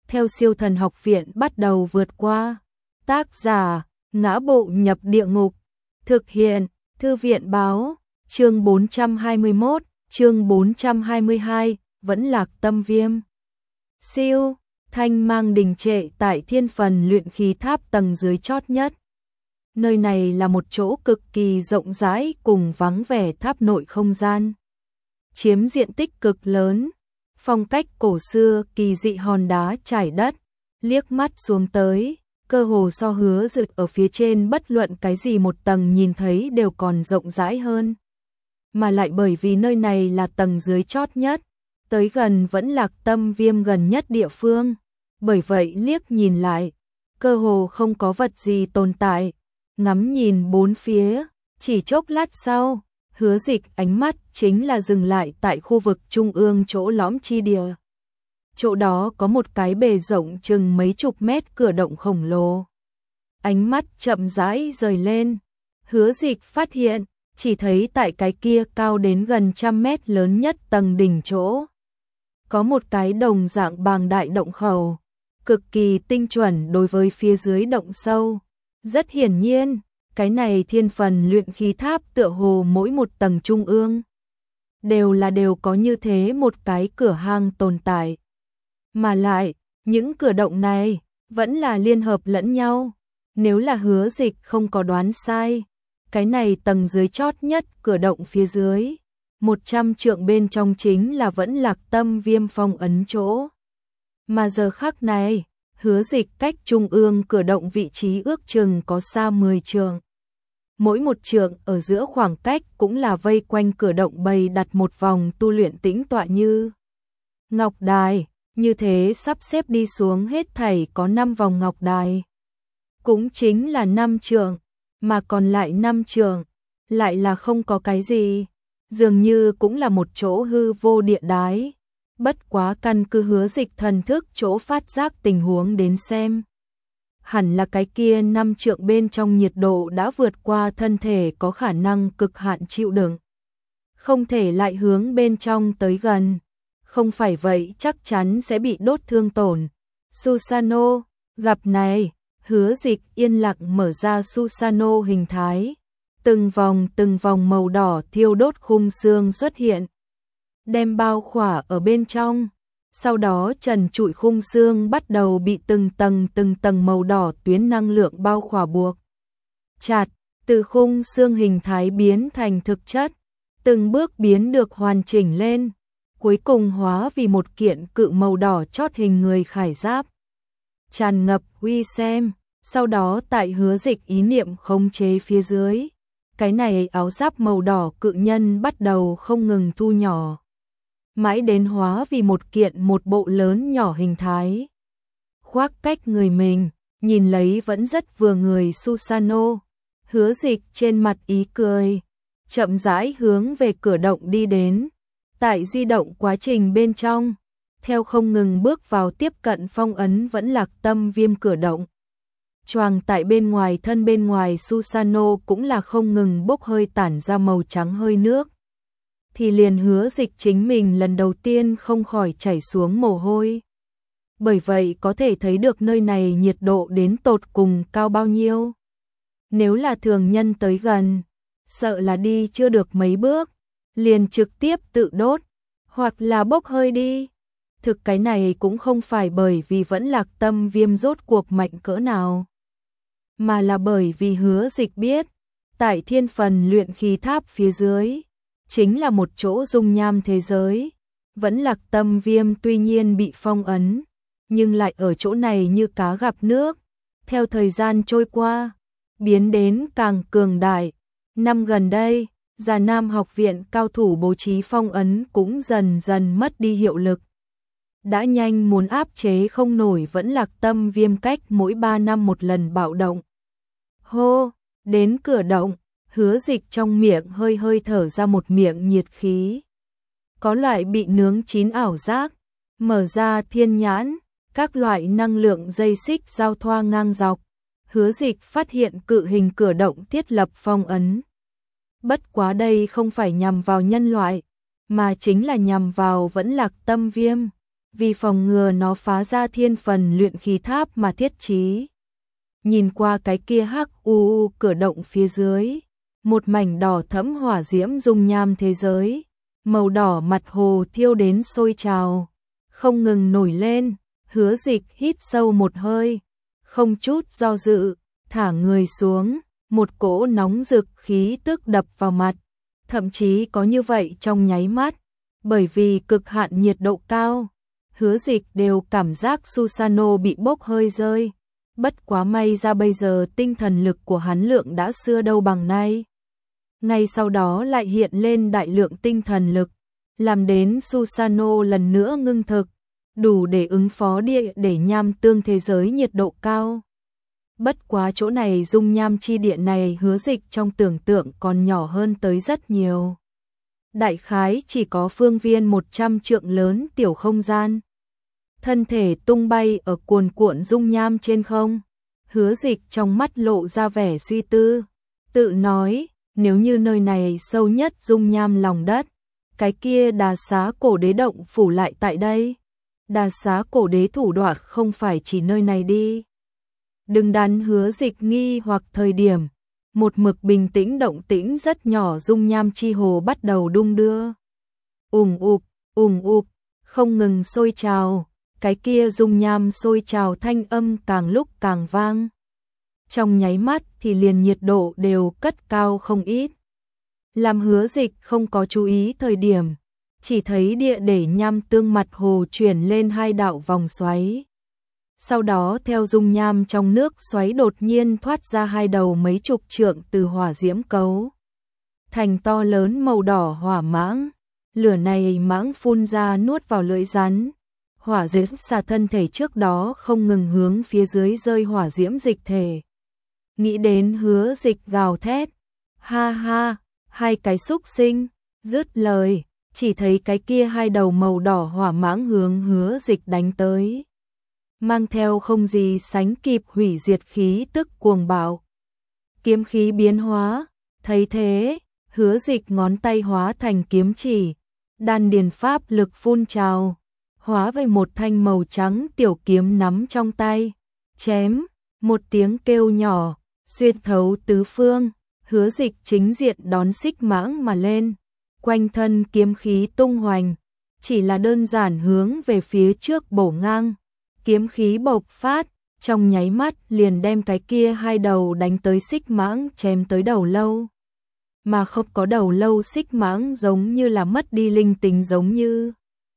theo Siêu Thần Học Viện bắt đầu vượt qua. Tác giả: Ngã Bộ Nhập Địa Ngục. Thực hiện: Thư viện báo. Chương 421, chương 422, vẫn lạc tâm viêm. Siêu thanh mang đình trệ tại thiên phần luyện khí tháp tầng dưới chót nhất. Nơi này là một chỗ cực kỳ rộng rãi cùng vắng vẻ tháp nội không gian. Chiếm diện tích cực lớn, phong cách cổ xưa kỳ dị hòn đá trải đất, liếc mắt xuống tới, cơ hồ so Hứa Dực ở phía trên bất luận cái gì một tầng nhìn thấy đều còn rộng rãi hơn. Mà lại bởi vì nơi này là tầng dưới chót nhất, tới gần vẫn lạc tâm viêm gần nhất địa phương, bởi vậy liếc nhìn lại, cơ hồ không có vật gì tồn tại. Ngắm nhìn bốn phía, chỉ chốc lát sau, Hứa Dịch ánh mắt chính là dừng lại tại khu vực trung ương chỗ lõm chi địa. Chỗ đó có một cái bề rộng chừng mấy chục mét cửa động khổng lồ. Ánh mắt chậm rãi rời lên, Hứa Dịch phát hiện, chỉ thấy tại cái kia cao đến gần 100 mét lớn nhất tầng đỉnh chỗ. Có một cái đồng dạng bàng đại động khẩu, cực kỳ tinh chuẩn đối với phía dưới động sâu. Rất hiển nhiên, cái này thiên phần luyện khí tháp tựa hồ mỗi một tầng trung ương đều có như thế một cái cửa hang tồn tại. Mà lại, những cửa động này vẫn là liên hợp lẫn nhau. Nếu là Hứa Dịch không có đoán sai, cái này tầng dưới chót nhất cửa động phía dưới, 100 trượng bên trong chính là vẫn lạc tâm viêm phong ấn chỗ. Mà giờ khắc này, Hứa Dịch cách trung ương cửa động vị trí ước chừng có xa 10 trượng. Mỗi một trượng ở giữa khoảng cách cũng là vây quanh cửa động bày đặt một vòng tu luyện tĩnh tọa như ngọc đài, như thế sắp xếp đi xuống hết thảy có 5 vòng ngọc đài. Cũng chính là 5 trượng, mà còn lại 5 trượng lại là không có cái gì, dường như cũng là một chỗ hư vô địa đái. Bất quá căn cứ Hứa Dịch thần thức chỗ phát giác tình huống đến xem, hẳn là cái kia 5 trượng bên trong nhiệt độ đã vượt qua thân thể có khả năng cực hạn chịu đựng. Không thể lại hướng bên trong tới gần, không phải vậy chắc chắn sẽ bị đốt thương tổn. Susano, gặp này, Hứa Dịch yên lặng mở ra Susano hình thái. Từng vòng màu đỏ thiêu đốt khung xương xuất hiện, đem bao khỏa ở bên trong. Sau đó trần trụi khung xương bắt đầu bị từng tầng màu đỏ tuyến năng lượng bao khỏa buộc chặt, từ khung xương hình thái biến thành thực chất, từng bước biến được hoàn chỉnh lên, cuối cùng hóa vì một kiện cự màu đỏ chót hình người khải giáp. Tràn ngập uy xem, sau đó tại Hứa Dịch ý niệm khống chế phía dưới, cái này áo giáp màu đỏ cự nhân bắt đầu không ngừng thu nhỏ, mãi đến hóa vì một bộ lớn nhỏ hình thái. Khoác cách người mình, nhìn lấy vẫn rất vừa người Susano, Hứa Dịch trên mặt ý cười, chậm rãi hướng về cửa động đi đến. Tại di động quá trình bên trong, theo không ngừng bước vào tiếp cận phong ấn vẫn lạc tâm viêm cửa động. Choàng tại bên ngoài thân bên ngoài Susano cũng là không ngừng bốc hơi tản ra màu trắng hơi nước. Thì liền Hứa Dịch chính mình lần đầu tiên không khỏi chảy xuống mồ hôi. Bởi vậy có thể thấy được nơi này nhiệt độ đến tột cùng cao bao nhiêu. Nếu là thường nhân tới gần, sợ là đi chưa được mấy bước, liền trực tiếp tự đốt, hoặc là bốc hơi đi. Thực cái này cũng không phải bởi vì vẫn lạc tâm viêm rốt cuộc mạnh cỡ nào, mà là bởi vì Hứa Dịch biết, tại thiên phần luyện khí tháp phía dưới, chính là một chỗ dung nham thế giới. Vẫn lạc tâm viêm tuy nhiên bị phong ấn, nhưng lại ở chỗ này như cá gặp nước. Theo thời gian trôi qua, biến đến càng cường đại. Năm gần đây, Già Nam học viện cao thủ bố trí phong ấn cũng dần dần mất đi hiệu lực. Đã nhanh muốn áp chế không nổi vẫn lạc tâm viêm cách mỗi 3 năm một lần bạo động. Hô, đến cửa động, Hứa Dịch trong miệng hơi thở ra một miệng nhiệt khí. Có loại bị nướng chín ảo giác, mở ra thiên nhãn, các loại năng lượng dây xích giao thoa ngang dọc. Hứa Dịch phát hiện cự hình cửa động thiết lập phong ấn. Bất quá đây không phải nhằm vào nhân loại, mà chính là nhằm vào vẫn lạc tâm viêm. vì phòng ngừa nó phá ra thiên phần luyện khí tháp mà thiết trí. Nhìn qua cái kia hắc u cửa động phía dưới, một mảnh đỏ thẫm hỏa diễm dung nham thế giới, màu đỏ mặt hồ thiêu đến sôi trào, không ngừng nổi lên. Hứa Dịch hít sâu một hơi, không chút do dự, thả người xuống, một cỗ nóng rực khí tức đập vào mặt, thậm chí có như vậy trong nháy mắt, bởi vì cực hạn nhiệt độ cao, Hứa Dịch đều cảm giác Susano bị bốc hơi rơi. Bất quá may ra bây giờ tinh thần lực của hắn lượng đã xưa đâu bằng nay. Ngay sau đó lại hiện lên đại lượng tinh thần lực, làm đến Susano lần nữa ngưng thực, đủ để ứng phó địa để nham tương thế giới nhiệt độ cao. Bất quá chỗ này dung nham chi địa này Hứa Dịch trong tưởng tượng còn nhỏ hơn tới rất nhiều. Đại khái chỉ có phương viên 100 trượng lớn tiểu không gian. Thân thể tung bay ở cuồn cuộn dung nham trên không. Hứa Dịch trong mắt lộ ra vẻ suy tư, tự nói, nếu như nơi này sâu nhất dung nham lòng đất, cái kia Đà Xá Cổ Đế động phủ lại tại đây. Đà Xá Cổ Đế thủ đoạn không phải chỉ nơi này đi. Đừng đắn Hứa Dịch nghi hoặc thời điểm, một mực bình tĩnh động tĩnh rất nhỏ dung nham chi hồ bắt đầu đung đưa. Ùng ục, không ngừng sôi trào, cái kia dung nham sôi trào thanh âm càng lúc càng vang. Trong nháy mắt thì liền nhiệt độ đều cất cao không ít. Làm Hứa Dịch không có chú ý thời điểm, chỉ thấy địa để nham tương mặt hồ chuyển lên hai đạo vòng xoáy. Sau đó theo dung nham trong nước xoáy đột nhiên thoát ra hai đầu mấy chục trượng từ hỏa diễm cấu thành to lớn màu đỏ hỏa mãng. Lửa này mãng phun ra nuốt vào lưỡi rắn. Hỏa diễm xà thân thể trước đó không ngừng hướng phía dưới rơi hỏa diễm dịch thể. Nghĩ đến Hứa Dịch gào thét, ha ha, hai cái xúc sinh. Dứt lời, chỉ thấy cái kia hai đầu màu đỏ hỏa mãng hướng Hứa Dịch đánh tới, mang theo không gì sánh kịp hủy diệt khí tức cuồng bạo. Kiếm khí biến hóa, thấy thế, Hứa Dịch ngón tay hóa thành kiếm chỉ, đan điền pháp lực phun trào, hóa về một thanh màu trắng tiểu kiếm nắm trong tay, chém, một tiếng kêu nhỏ, xuyên thấu tứ phương. Hứa Dịch chính diện đón xích mãng mà lên, quanh thân kiếm khí tung hoành, chỉ là đơn giản hướng về phía trước bổ ngang, kiếm khí bộc phát, trong nháy mắt liền đem cái kia hai đầu đánh tới xích mãng chém tới đầu lâu. Mà không có đầu lâu xích mãng giống như là mất đi linh tính giống như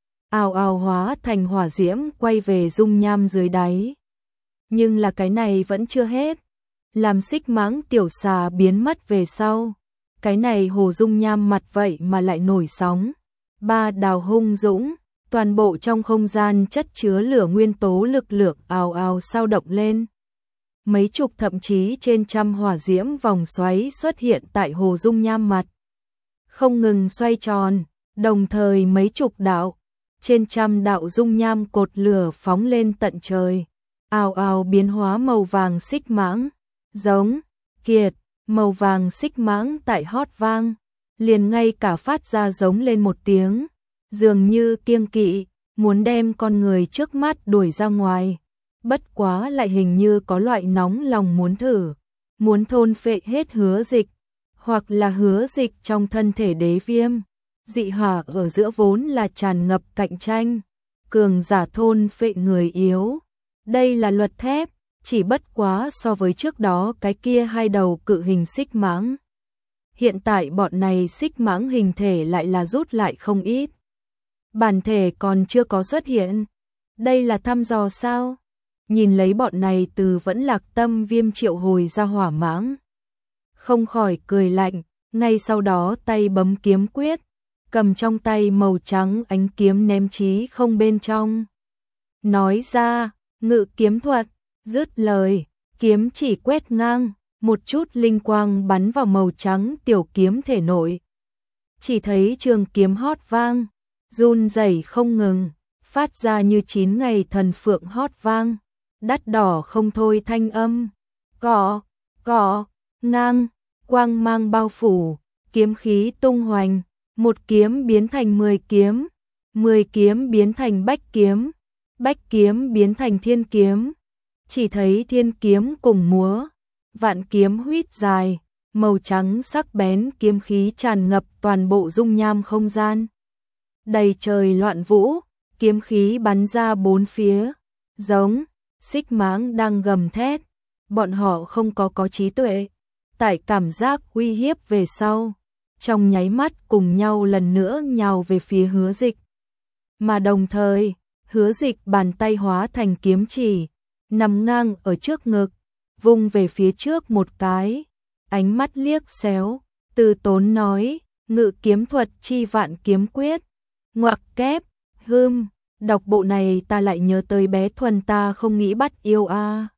ào ào hóa thành hỏa diễm quay về dung nham dưới đáy. Nhưng là cái này vẫn chưa hết. Làm xích mãng tiểu xà biến mất về sau, cái này hồ dung nham mặt vậy mà lại nổi sóng. Ba đào hung dũng, toàn bộ trong không gian chất chứa lửa nguyên tố lực lượng ào ào sao động lên. Mấy chục thậm chí trên trăm hỏa diễm vòng xoáy xuất hiện tại hồ dung nham mặt, không ngừng xoay tròn, đồng thời mấy chục đạo, trên trăm đạo dung nham cột lửa phóng lên tận trời, ào ào biến hóa màu vàng xích mãng, giống, kiệt, màu vàng xích mãng tại hót vang, liền ngay cả phát ra giống lên một tiếng, dường như kiêng kỵ, muốn đem con người trước mắt đuổi ra ngoài. Bất quá lại hình như có loại nóng lòng muốn thử, muốn thôn phệ hết Hứa Dịch, hoặc là Hứa Dịch trong thân thể đế viêm. Dị hỏa ở giữa vốn là tràn ngập cạnh tranh, cường giả thôn phệ người yếu. Đây là luật thép, chỉ bất quá so với trước đó cái kia hai đầu cự hình xích mãng. Hiện tại bọn này xích mãng hình thể lại là rút lại không ít. Bản thể còn chưa có xuất hiện. Đây là thăm dò sao? Nhìn lấy bọn này từ vẫn lạc tâm viêm triệu hồi ra hỏa mãng, không khỏi cười lạnh, ngay sau đó tay bấm kiếm quyết, cầm trong tay màu trắng ánh kiếm ném chí không bên trong. Nói ra, ngự kiếm thuật, dứt lời, kiếm chỉ quét ngang, một chút linh quang bắn vào màu trắng tiểu kiếm thể nội. Chỉ thấy trường kiếm hót vang, run rẩy không ngừng, phát ra như 9 ngày thần phượng hót vang, đắt đỏ không thôi thanh âm. Cọ, ngang, quang mang bao phủ, kiếm khí tung hoành, một kiếm biến thành 10 kiếm, 10 kiếm biến thành bách kiếm biến thành thiên kiếm. Chỉ thấy thiên kiếm cùng múa, vạn kiếm huýt dài, màu trắng sắc bén kiếm khí tràn ngập toàn bộ dung nham không gian. Đầy trời loạn vũ, kiếm khí bắn ra bốn phía, giống xích mãng đang gầm thét. Bọn họ không có trí tuệ, tại cảm giác uy hiếp về sau, trong nháy mắt cùng nhau lần nữa nhào về phía Hứa Dịch. Mà đồng thời, Hứa Dịch bàn tay hóa thành kiếm chỉ, nằm ngang ở trước ngực, vung về phía trước một cái, ánh mắt liếc xéo, từ tốn nói, ngự kiếm thuật chi vạn kiếm quyết, ngoặc kép, đọc bộ này ta lại nhớ tới bé Thuần ta không nghĩ bắt yêu a.